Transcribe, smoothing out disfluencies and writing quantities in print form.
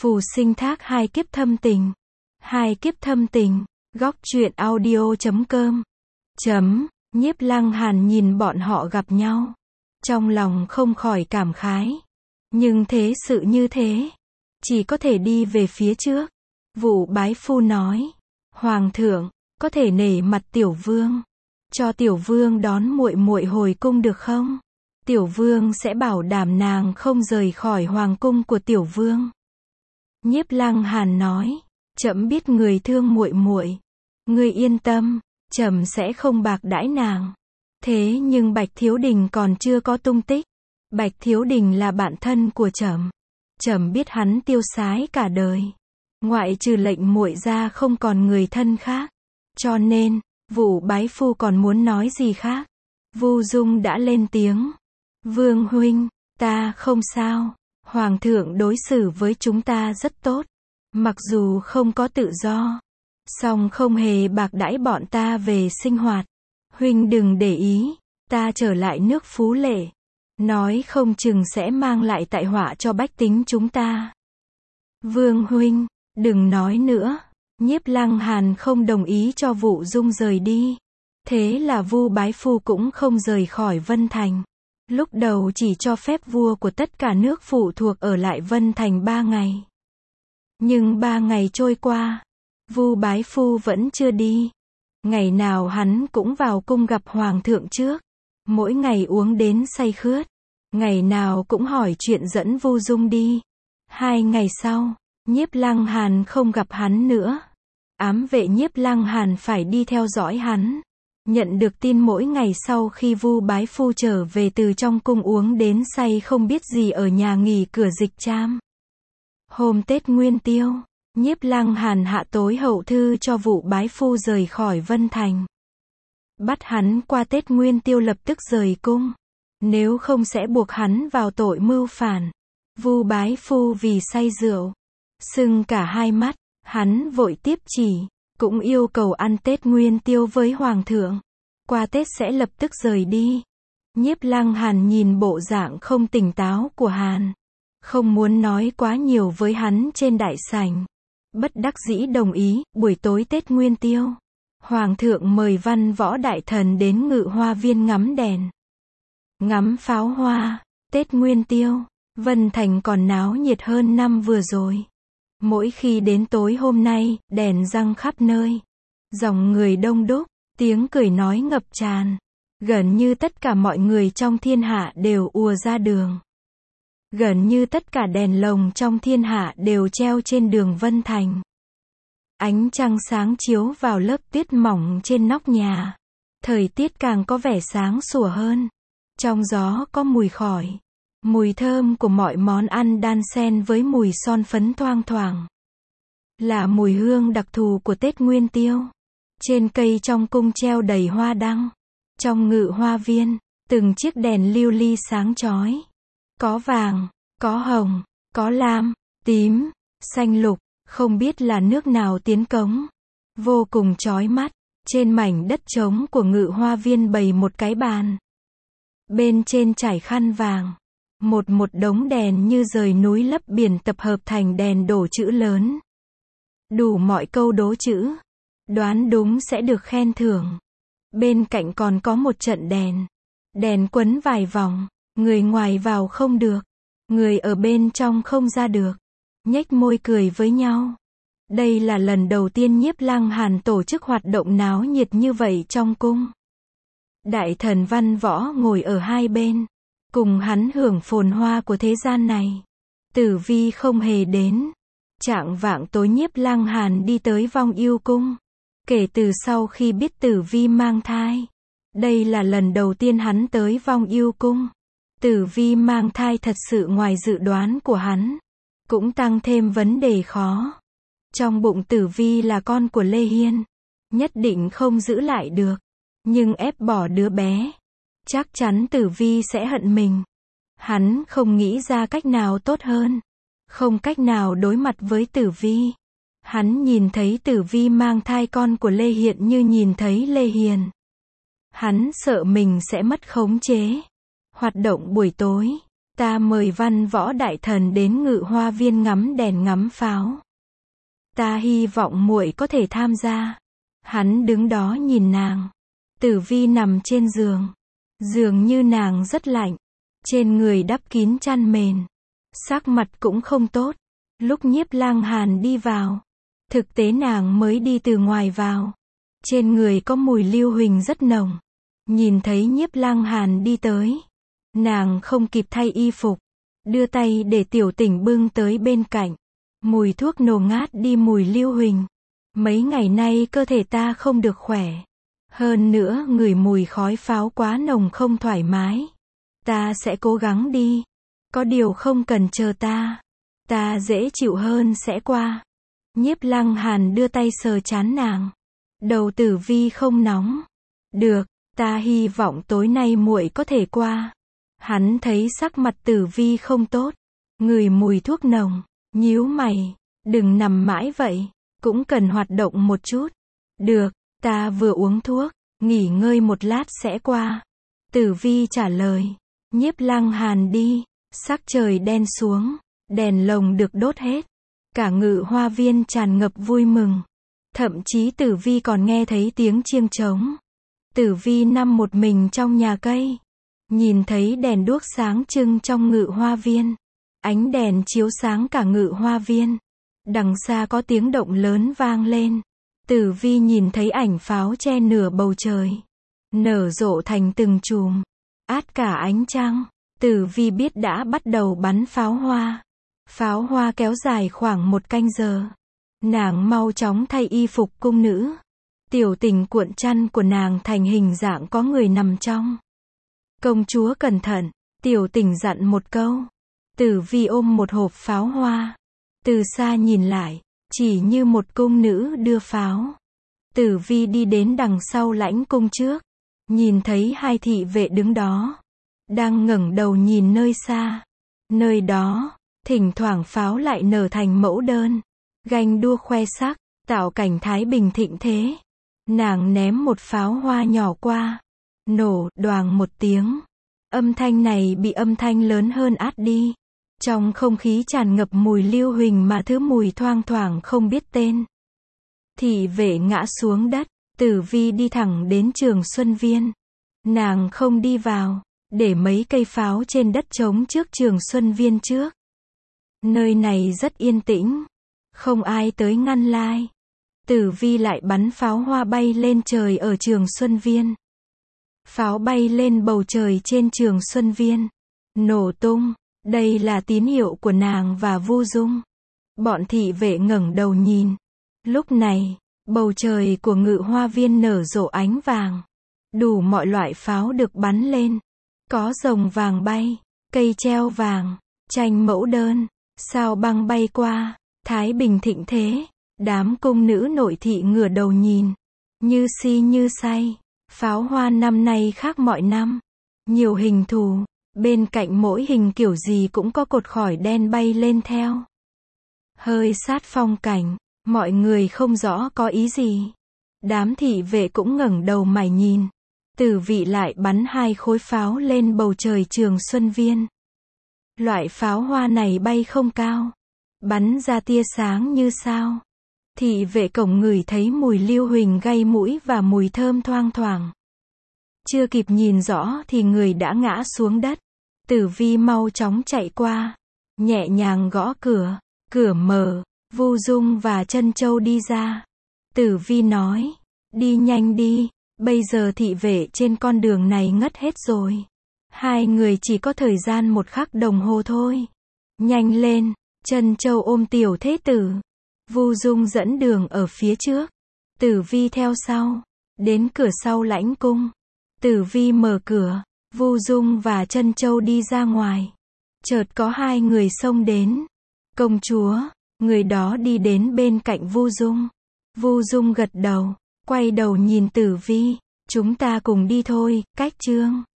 Phù sinh thác hai kiếp thâm tình. Hai kiếp thâm tình. Góc truyện audio.com. Nhiếp Lăng Hàn nhìn bọn họ gặp nhau. Trong lòng không khỏi cảm khái. Nhưng thế sự như thế. Chỉ có thể đi về phía trước. Vụ bái phu nói. Hoàng thượng, có thể nể mặt tiểu vương. Cho tiểu vương đón muội muội hồi cung được không? Tiểu vương sẽ bảo đảm nàng không rời khỏi hoàng cung của tiểu vương. Nhiếp Lăng Hàn nói. Trẫm biết người thương muội muội. Ngươi yên tâm, trẫm sẽ không bạc đãi nàng. Thế nhưng Bạch Thiếu Đình còn chưa có tung tích. Bạch Thiếu Đình là bạn thân của trẫm. Trẫm biết hắn tiêu sái cả đời. Ngoại trừ lệnh muội ra không còn người thân khác. Cho nên, vụ bái phu còn muốn nói gì khác. Vu Dung đã lên tiếng. Vương huynh, ta không sao. Hoàng thượng đối xử với chúng ta rất tốt. Mặc dù không có tự do, song không hề bạc đãi bọn ta về sinh hoạt. Huynh đừng để ý, ta trở lại nước Phú Lệ. Nói không chừng sẽ mang lại tai họa cho bách tính chúng ta. Vương huynh, đừng nói nữa. Nhiếp Lăng Hàn không đồng ý cho Vũ Dung rời đi. Thế là Vu bái phu cũng không rời khỏi Vân Thành. Lúc đầu chỉ cho phép vua của tất cả nước phụ thuộc ở lại Vân Thành 3 ngày. Nhưng 3 ngày trôi qua, Vu bái phu vẫn chưa đi. Ngày nào hắn cũng vào cung gặp hoàng thượng trước. Mỗi ngày uống đến say khướt. Ngày nào cũng hỏi chuyện dẫn Vu Dung đi. 2 ngày sau, Nhiếp Lăng Hàn không gặp hắn nữa. Ám vệ Nhiếp Lăng Hàn phải đi theo dõi hắn. Nhận được tin mỗi ngày sau khi Vu bái phu trở về từ trong cung uống đến say không biết gì ở nhà nghỉ cửa Dịch Trám. Hôm Tết Nguyên Tiêu, Nhiếp Lăng Hàn hạ tối hậu thư cho Vụ bái phu rời khỏi Vân Thành. Bắt hắn qua Tết Nguyên Tiêu lập tức rời cung. Nếu không sẽ buộc hắn vào tội mưu phản. Vu bái phu vì say rượu, sưng cả hai mắt, hắn vội tiếp chỉ, cũng yêu cầu ăn Tết Nguyên Tiêu với Hoàng thượng. Qua Tết sẽ lập tức rời đi. Nhiếp Lăng Hàn nhìn bộ dạng không tỉnh táo của Hàn. Không muốn nói quá nhiều với hắn trên đại sảnh. Bất đắc dĩ đồng ý, buổi tối Tết Nguyên Tiêu. Hoàng thượng mời văn võ đại thần đến Ngự Hoa Viên ngắm đèn. Ngắm pháo hoa, Tết Nguyên Tiêu, Vân Thành còn náo nhiệt hơn năm vừa rồi. Mỗi khi đến tối hôm nay, đèn răng khắp nơi. Dòng người đông đúc, tiếng cười nói ngập tràn. Gần như tất cả mọi người trong thiên hạ đều ùa ra đường. Gần như tất cả đèn lồng trong thiên hạ đều treo trên đường Vân Thành. Ánh trăng sáng chiếu vào lớp tuyết mỏng trên nóc nhà. Thời tiết càng có vẻ sáng sủa hơn. Trong gió có mùi khói. Mùi thơm của mọi món ăn đan xen với mùi son phấn thoang thoảng. Là mùi hương đặc thù của Tết Nguyên Tiêu. Trên cây trong cung treo đầy hoa đăng. Trong Ngự Hoa Viên, từng chiếc đèn lưu ly sáng chói. Có vàng, có hồng, có lam, tím, xanh lục, không biết là nước nào tiến cống. Vô cùng chói mắt. Trên mảnh đất trống của Ngự Hoa Viên bày một cái bàn. Bên trên trải khăn vàng. Một đống đèn như rời núi lấp biển tập hợp thành đèn đổ chữ lớn. Đủ mọi câu đố chữ. Đoán đúng sẽ được khen thưởng. Bên cạnh còn có một trận đèn. Đèn quấn vài vòng. Người ngoài vào không được. Người ở bên trong không ra được. Nhếch môi cười với nhau. Đây là lần đầu tiên Nhiếp Lăng Hàn tổ chức hoạt động náo nhiệt như vậy trong cung. Đại thần văn võ ngồi ở hai bên. Cùng hắn hưởng phồn hoa của thế gian này. Tử Vi không hề đến. Chạng vạng tối Nhiếp Lăng Hàn đi tới Vong Yêu Cung. Kể từ sau khi biết Tử Vi mang thai. Đây là lần đầu tiên hắn tới Vong Yêu Cung. Tử Vi mang thai thật sự ngoài dự đoán của hắn. Cũng tăng thêm vấn đề khó. Trong bụng Tử Vi là con của Lê Hiên. Nhất định không giữ lại được. Nhưng ép bỏ đứa bé. Chắc chắn Tử Vi sẽ hận mình. Hắn không nghĩ ra cách nào tốt hơn. Không cách nào đối mặt với Tử Vi. Hắn nhìn thấy Tử Vi mang thai con của Lê Hiện như nhìn thấy Lê Hiền. Hắn sợ mình sẽ mất khống chế. Hoạt động buổi tối. Ta mời văn võ đại thần đến Ngự Hoa Viên ngắm đèn ngắm pháo. Ta hy vọng muội có thể tham gia. Hắn đứng đó nhìn nàng. Tử Vi nằm trên giường. Dường như nàng rất lạnh. Trên người đắp kín chăn mền. Sắc mặt cũng không tốt. Lúc Nhiếp Lang Hàn đi vào. Thực tế nàng mới đi từ ngoài vào. Trên người có mùi lưu huỳnh rất nồng. Nhìn thấy Nhiếp Lang Hàn đi tới. Nàng không kịp thay y phục. Đưa tay để Tiểu Tỉnh bưng tới bên cạnh. Mùi thuốc nổ ngát đi mùi lưu huỳnh. Mấy ngày nay cơ thể ta không được khỏe. Hơn nữa ngửi mùi khói pháo quá nồng không thoải mái. Ta sẽ cố gắng đi. Có điều không cần chờ ta. Ta dễ chịu hơn sẽ qua. Nhiếp Lăng Hàn đưa tay sờ trán nàng. Đầu Tử Vi không nóng. Được, ta hy vọng tối nay muội có thể qua. Hắn thấy sắc mặt Tử Vi không tốt. Ngửi mùi thuốc nồng. Nhíu mày. Đừng nằm mãi vậy. Cũng cần hoạt động một chút. Được, ta vừa uống thuốc. Nghỉ ngơi một lát sẽ qua. Tử Vi trả lời. Nhiếp Lăng Hàn đi. Sắc trời đen xuống. Đèn lồng được đốt hết. Cả Ngự Hoa Viên tràn ngập vui mừng. Thậm chí Tử Vi còn nghe thấy tiếng chiêng trống. Tử Vi nằm một mình trong nhà cây. Nhìn thấy đèn đuốc sáng trưng trong Ngự Hoa Viên. Ánh đèn chiếu sáng cả Ngự Hoa Viên. Đằng xa có tiếng động lớn vang lên. Tử Vi nhìn thấy ảnh pháo che nửa bầu trời. Nở rộ thành từng chùm. Át cả ánh trăng. Tử Vi biết đã bắt đầu bắn pháo hoa. Pháo hoa kéo dài khoảng 1 canh giờ. Nàng mau chóng thay y phục cung nữ. Tiểu Tỉnh cuộn chăn của nàng thành hình dạng có người nằm trong. Công chúa cẩn thận. Tiểu Tỉnh dặn một câu. Tử Vi ôm một hộp pháo hoa. Từ xa nhìn lại, chỉ như một cung nữ đưa pháo. Tử Vi đi đến đằng sau lãnh cung trước. Nhìn thấy 2 thị vệ đứng đó. Đang ngẩng đầu nhìn nơi xa. Nơi đó, thỉnh thoảng pháo lại nở thành mẫu đơn. Ganh đua khoe sắc, tạo cảnh thái bình thịnh thế. Nàng ném một pháo hoa nhỏ qua. Nổ, đoàng một tiếng. Âm thanh này bị âm thanh lớn hơn át đi. Trong không khí tràn ngập mùi lưu huỳnh mà thứ mùi thoang thoảng không biết tên. Thị vệ ngã xuống đất. Tử Vi đi thẳng đến Trường Xuân Viên. Nàng không đi vào. Để mấy cây pháo trên đất trống trước Trường Xuân Viên trước. Nơi này rất yên tĩnh. Không ai tới ngăn lai. Tử Vi lại bắn pháo hoa bay lên trời ở Trường Xuân Viên. Pháo bay lên bầu trời trên Trường Xuân Viên. Nổ tung. Đây là tín hiệu của nàng và Vu Dung. Bọn thị vệ ngẩng đầu nhìn. Lúc này, bầu trời của Ngự Hoa Viên nở rộ ánh vàng. Đủ mọi loại pháo được bắn lên. Có rồng vàng bay, cây treo vàng, tranh mẫu đơn, sao băng bay qua, thái bình thịnh thế. Đám cung nữ nội thị ngửa đầu nhìn. Như si như say. Pháo hoa năm nay khác mọi năm. Nhiều hình thù. Bên cạnh mỗi hình kiểu gì cũng có cột khói đen bay lên theo. Hơi sát phong cảnh. Mọi người không rõ có ý gì. Đám thị vệ cũng ngẩng đầu mải nhìn. Tử Vi lại bắn 2 khối pháo lên bầu trời Trường Xuân Viên. Loại pháo hoa này bay không cao. Bắn ra tia sáng như sao. Thị vệ cổng ngửi thấy mùi lưu huỳnh gây mũi và mùi thơm thoang thoảng. Chưa kịp nhìn rõ thì người đã ngã xuống đất. Tử Vi mau chóng chạy qua. Nhẹ nhàng gõ cửa. Cửa mở. Vu Dung và Trân Châu đi ra. Tử Vi nói. Đi nhanh đi. Bây giờ thị vệ trên con đường này ngất hết rồi. 2 người chỉ có thời gian 1 khắc đồng hồ thôi. Nhanh lên. Trân Châu ôm tiểu thế tử. Vu Dung dẫn đường ở phía trước. Tử Vi theo sau. Đến cửa sau lãnh cung. Tử Vi mở cửa. Vu Dung và Trân Châu đi ra ngoài. Chợt có 2 người xông đến. Công chúa. Người đó đi đến bên cạnh Vu Dung. Vu Dung gật đầu. Quay đầu nhìn Tử Vi. Chúng ta cùng đi thôi, Cách Trương.